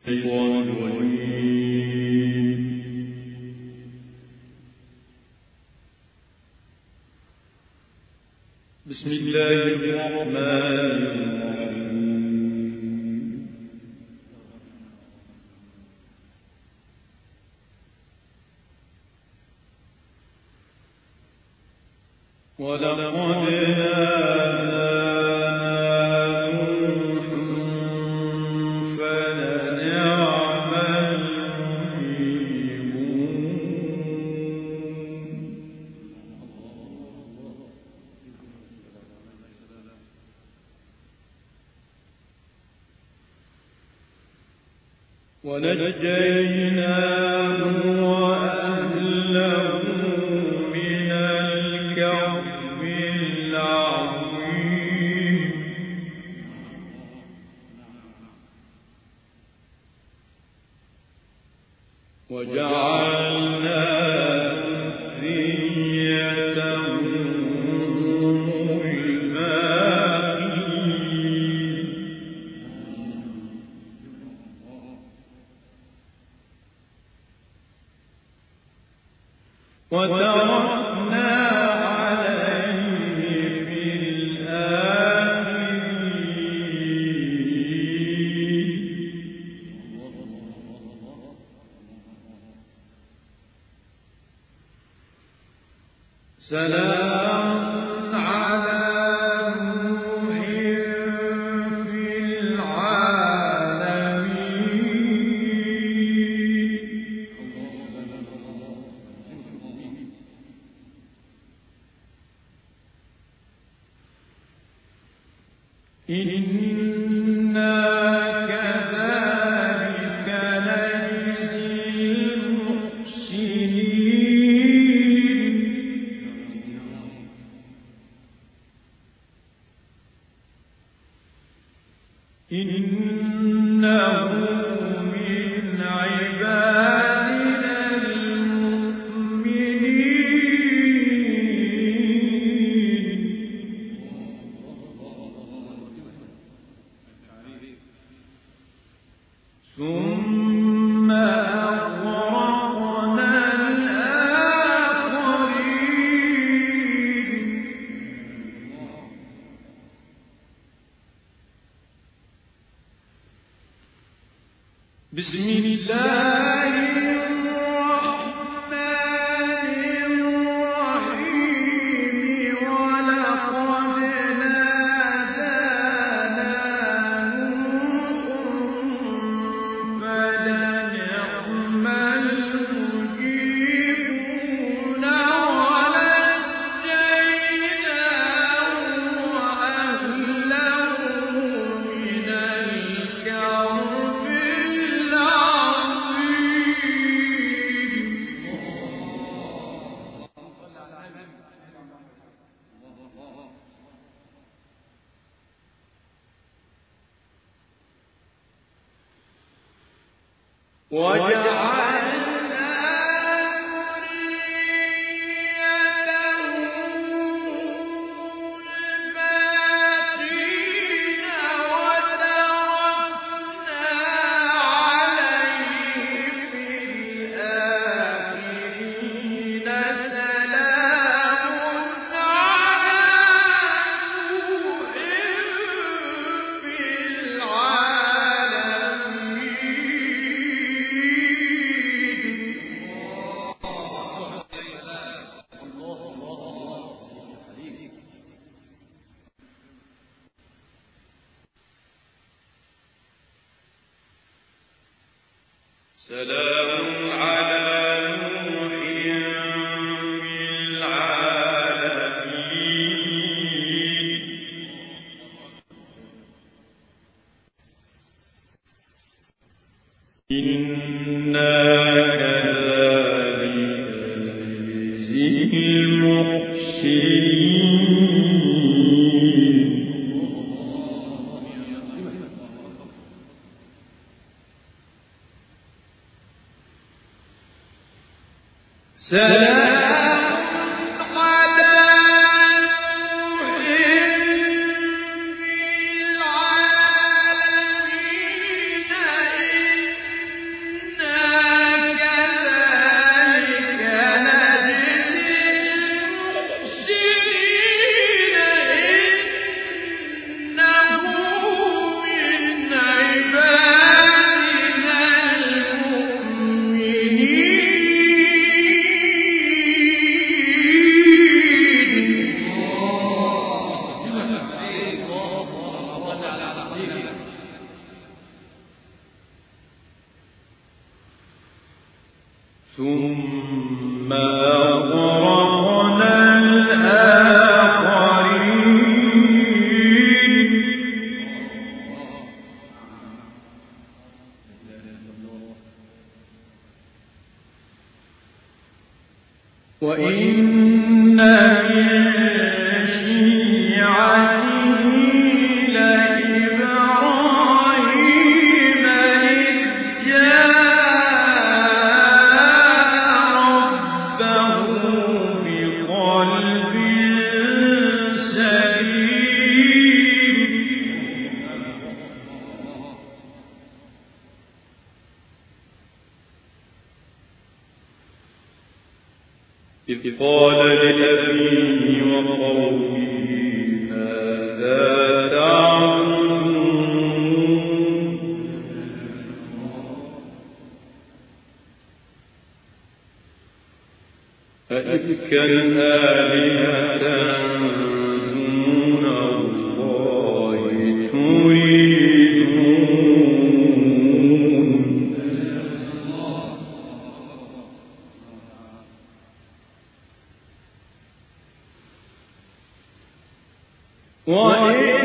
بسم الله الرحمن الرحيم. ولقد ونجيناه وأهله من الكرب العظيم. وجعلنا ذريته هم الباقين. وتركنا عليه في الآخرين. سلام على نوح في العالمين. إنا كذلك نجزي المحسنين. إنه من عبادنا المؤمنين. ثم أغرقنا الآخرين. بسم الله الرحمن الرحيم. ولقد نادانا نوح فلنعم المجيبون. ونجيناه وأهله من الكرب وجعلنا ذريته الباقين. وتركنا عليه في الآخرين. سلام على نوح في سلام على نوح في العالمين. إنا كذلك نجزي المحسنين. سلام على نوح في العالمين. ثم أغرقنا الآخرين وإن إذ قال لأبيه وقومه ماذا تعبدون أئفكا آلهة دون الله تريدون وإن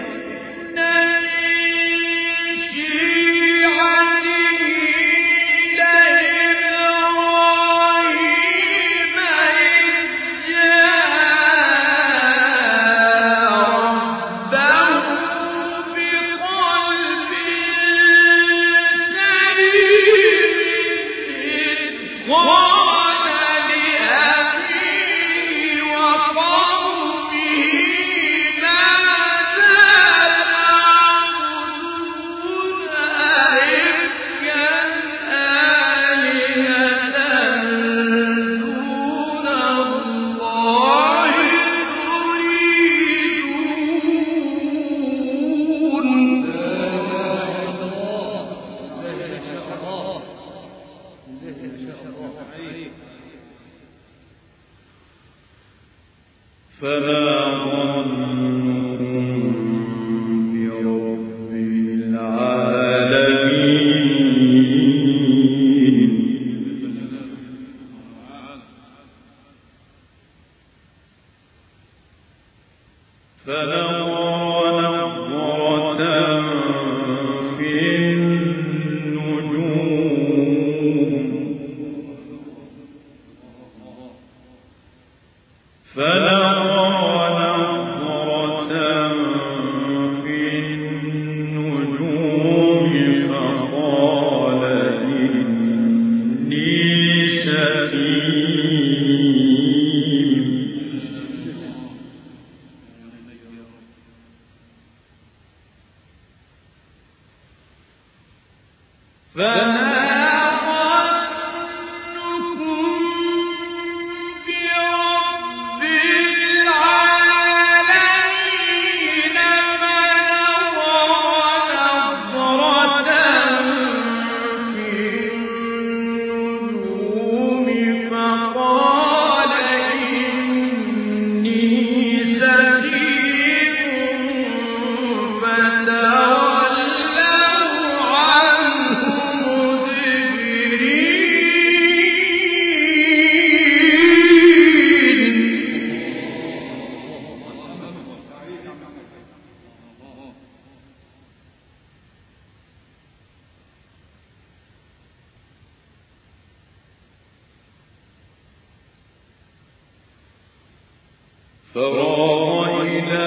فما ظنكم برب العالمين فنظر نظرة في النجوم فقال إني سقيم فراغ إلى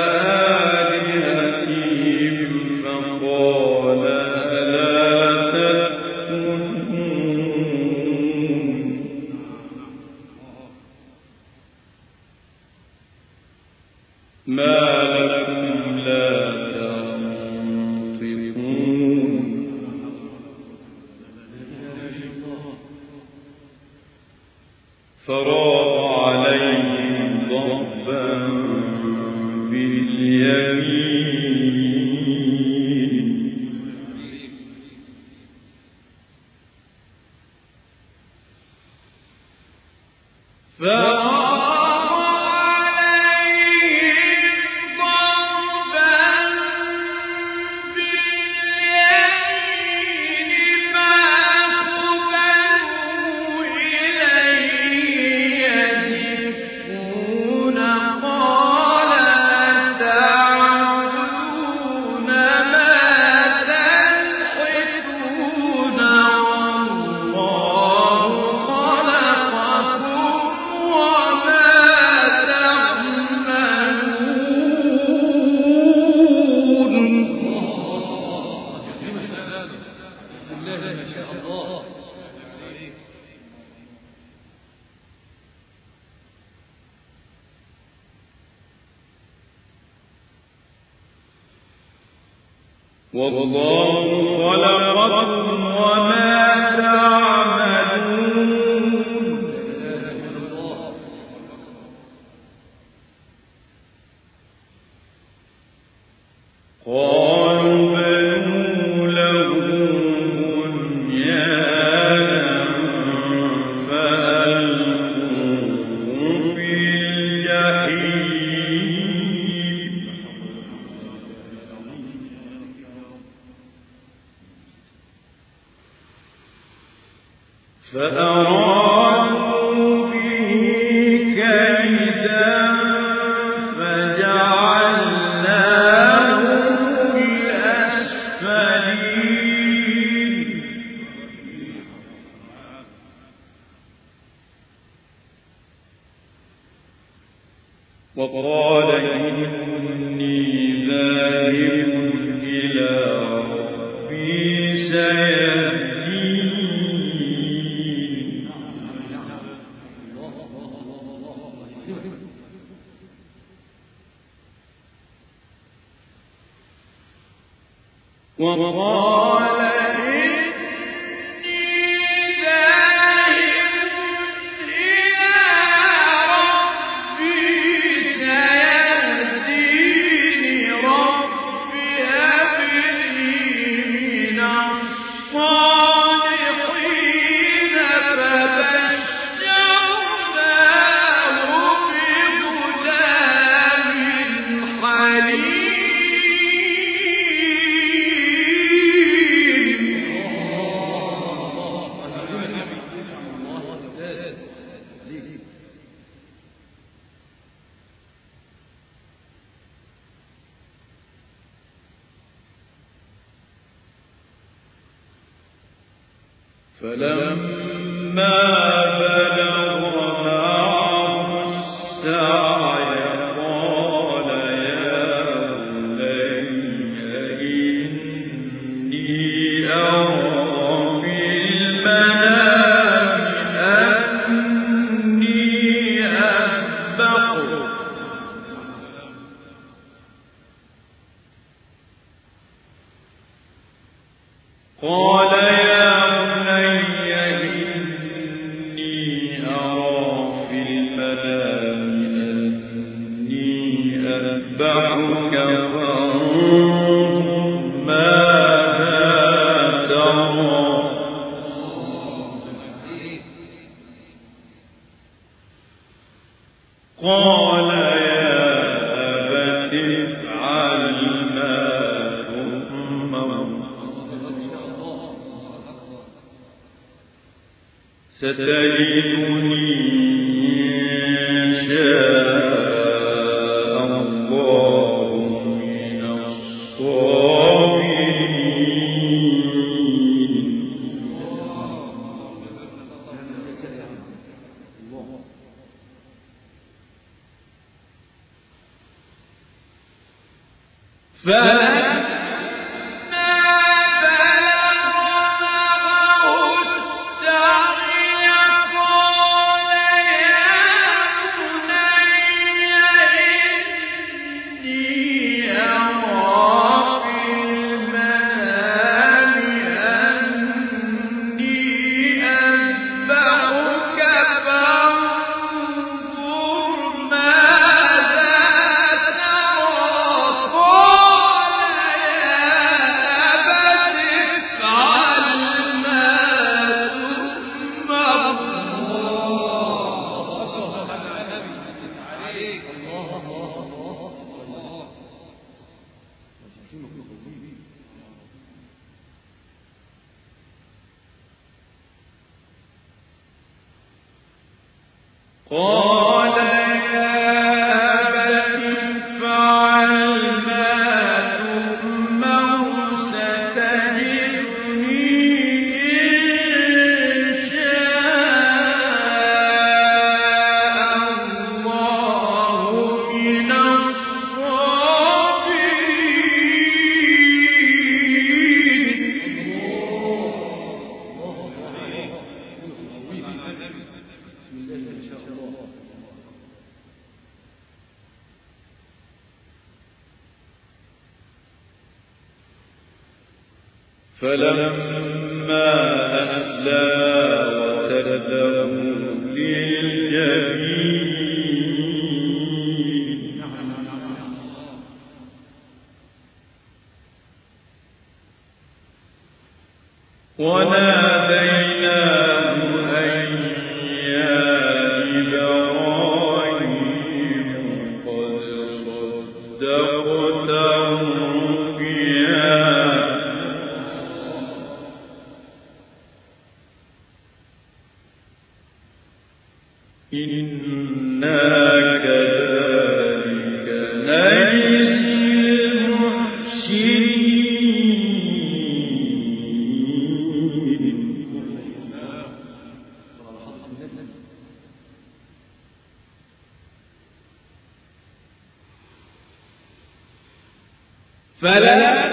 آلهتهم فقال ألا تأكلون ما لكم لا تنطقون فراغ عليهم ضربا باليمين والله خلقكم وما تعملون قالوا بنوا له بنيانا فألقوه في الجحيم فأرادوا به كيدا فجعلناهم الأسفلين وقال إني ذاهب إلى ربي سيهدين وقال إني ذاهب إلى ربي سيهدين ربي هب لي من الصالحين فبشرناه بغلام حليم فلما بلغ معه السعي قال يا بني إني أرى في المنام أني أذبحك قال يا بني إني أرى في المنام أني أذبحك فانظر ماذا ترى قال يا أبت افعل ما تؤمر ستجدني إن شاء الله من الصابرين قال يا أبت افعل ما تؤمر ستجدني إن شاء الله من الصابرين فلما أسلما وتله للجبين وناديناه أن يا إبراهيم قد صدقت الرؤيا إنا كذلك نجزي المحسنين فلما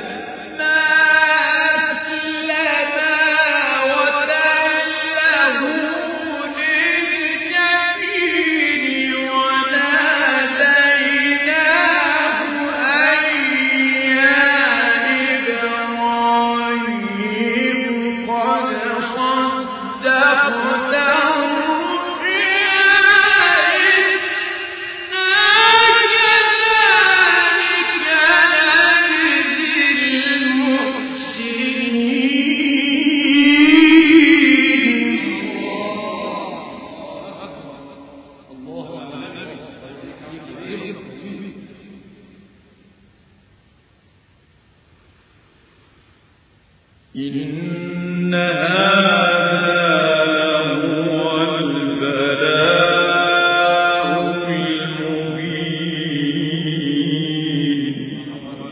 إن هذا لهو البلاء المبين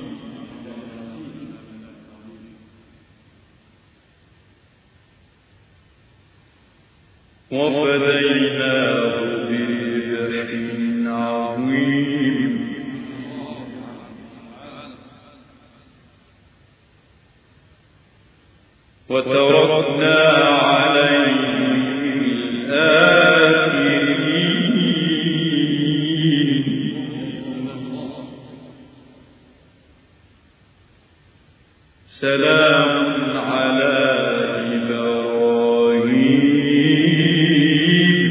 وفديناه بذبح عظيم وتركنا عليه في الآخرين سلام على إبراهيم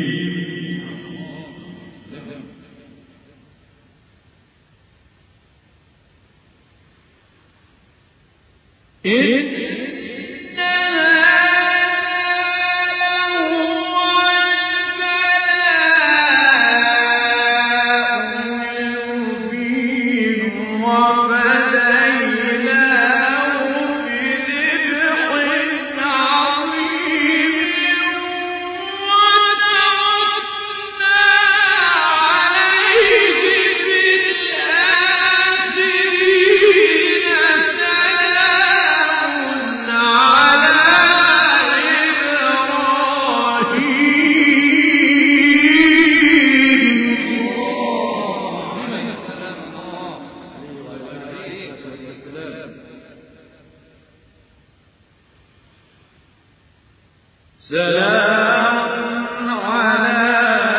سلام على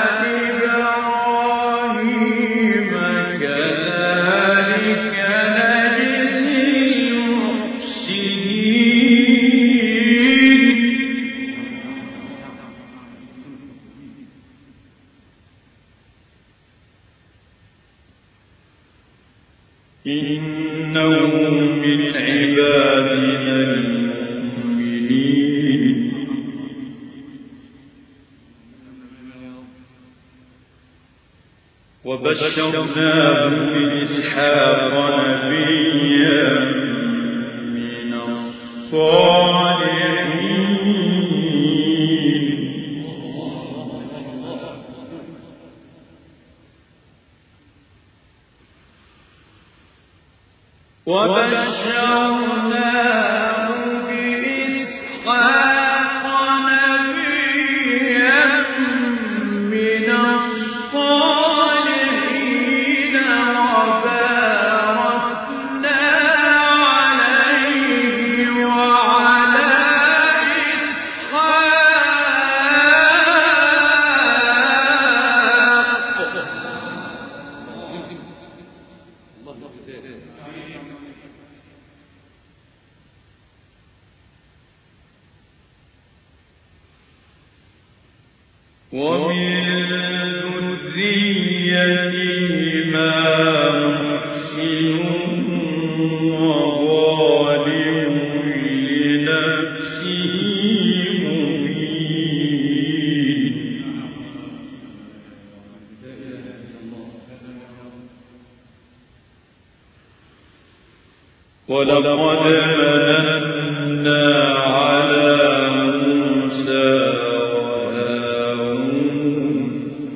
إبراهيم كذلك نجزي المحسنين إنه من عبادنا المؤمنين وبشرناه بإسحاق نبيا من الصالحين وبشرناه بإسحاق نبيا من الصالحين وباركنا عليه وعلى ومن ذريتهما محسن وظالم لنفسه مبين ولقد مننا على موسى وهارون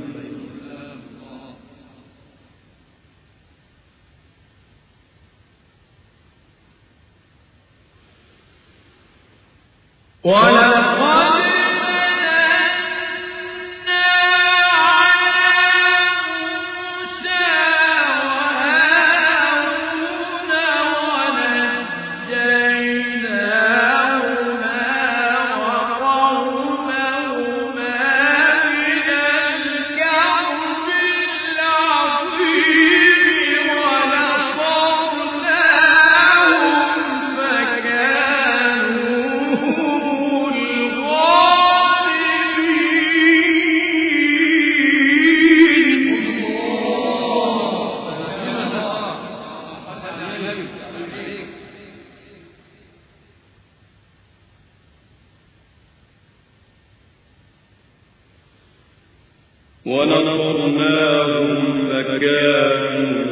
ونصرناهم فكانوا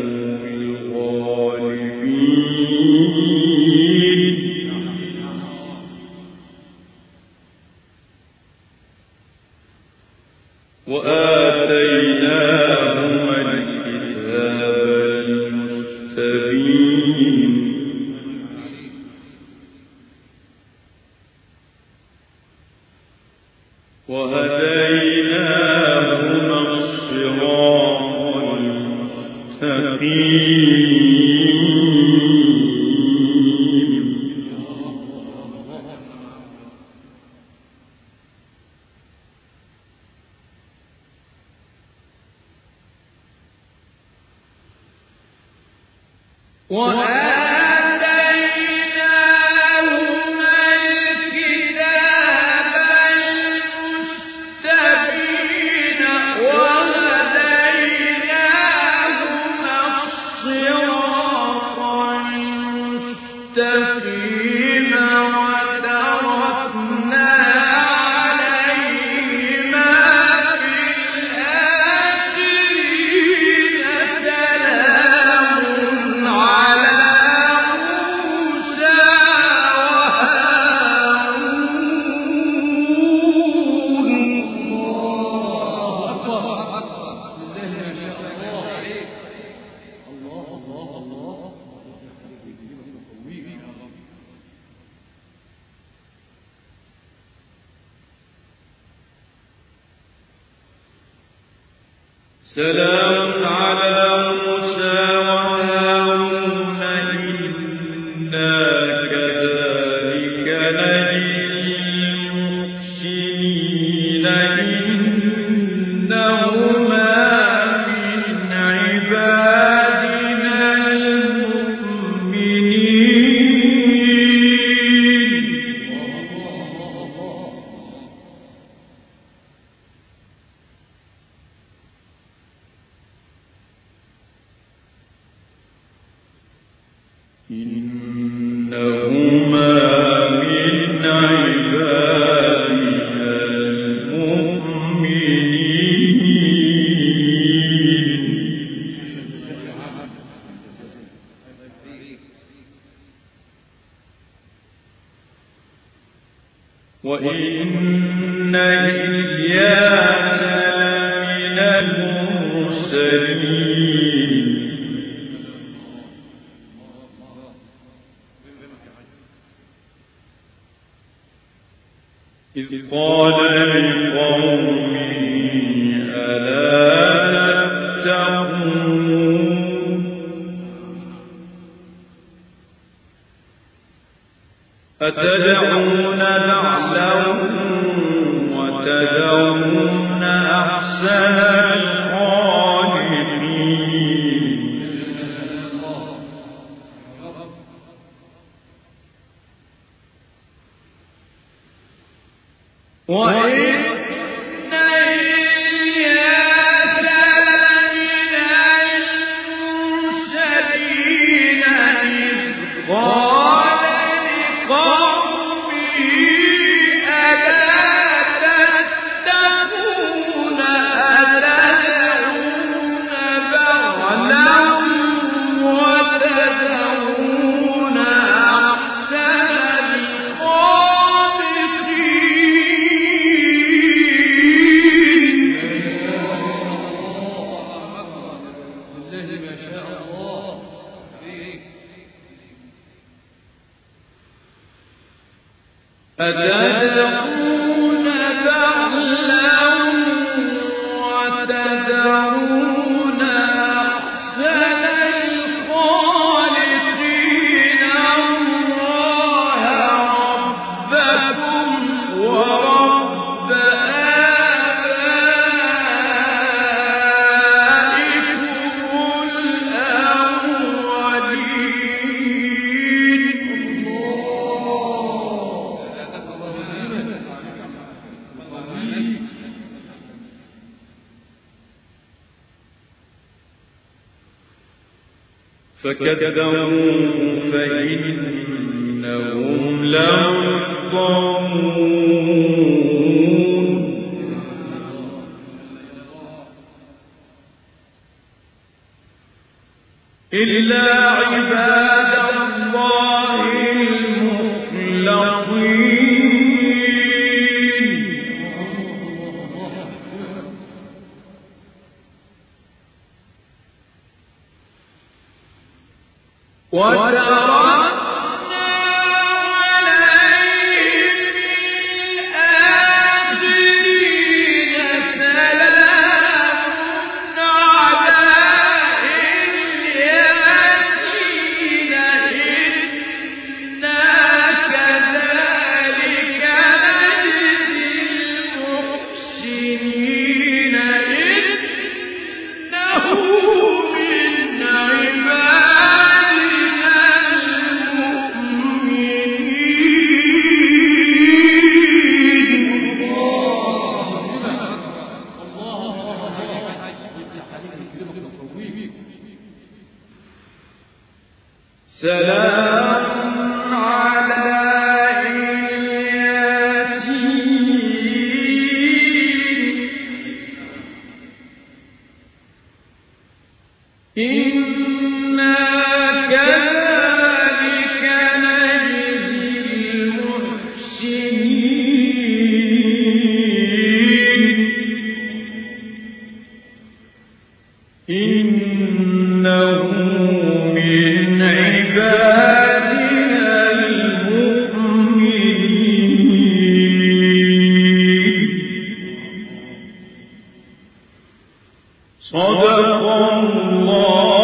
الغالبين وآتيناهما الكتاب المستبين وهديناهما الصراط المستقيم سلام على موسى وهارون إنا كذلك نجزي المحسنين إنهما من عبادنا المؤمنين إنهما من عبادنا المؤمنين وإن إلياس لمن المرسلين إذ قال لقومه ألا تتقون أتدعون بعلا وتدعون أحسن الخالقين وإن أتدعون بعلا وتدعون أحسن الخالقين الله ربكم ورب آبائكم الأولين. فكذبوه فإنهم لمحضرون إلا عباد الله المخلصين وتركنا عليهم الآخرين سلام على الياسين إنا كذلك نجزي المحسنين إنه من عبادنا سلام على الياسين إنا كذلك نجزي المحسنين إنه من عبادنا المؤمنين. صدق الله